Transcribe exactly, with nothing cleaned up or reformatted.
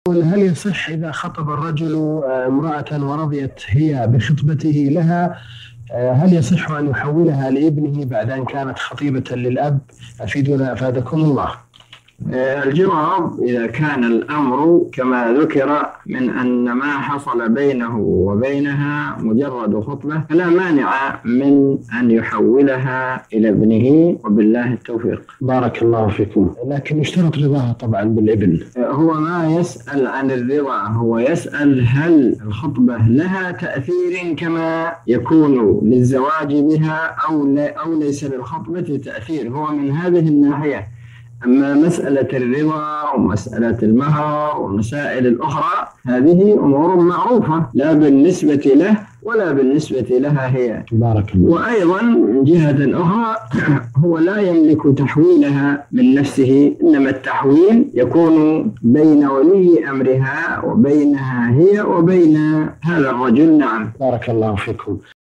هل يصح إذا خطب الرجل امرأة ورضيت هي بخطبته لها، هل يصح أن يحولها لابنه بعد أن كانت خطيبة للأب؟ أفيدونا أفادكم الله. الجواب: إذا كان الأمر كما ذكر من أن ما حصل بينه وبينها مجرد خطبة فلا مانع من أن يحولها إلى ابنه، وبالله التوفيق. بارك الله فيكم. لكن يشترط رضاها طبعا بالابن. هو ما يسأل عن الرضا، هو يسأل هل الخطبة لها تأثير كما يكون للزواج بها أو, لا أو ليس للخطبة تأثير. هو من هذه الناحية. أما مسألة الرضا ومسألة المهر والمسائل الأخرى هذه أمور معروفة، لا بالنسبة له ولا بالنسبة لها هي. بارك الله. وأيضا من جهة أخرى هو لا يملك تحويلها من نفسه، إنما التحويل يكون بين ولي أمرها وبينها هي وبين هذا الرجل. نعم. بارك الله فيكم.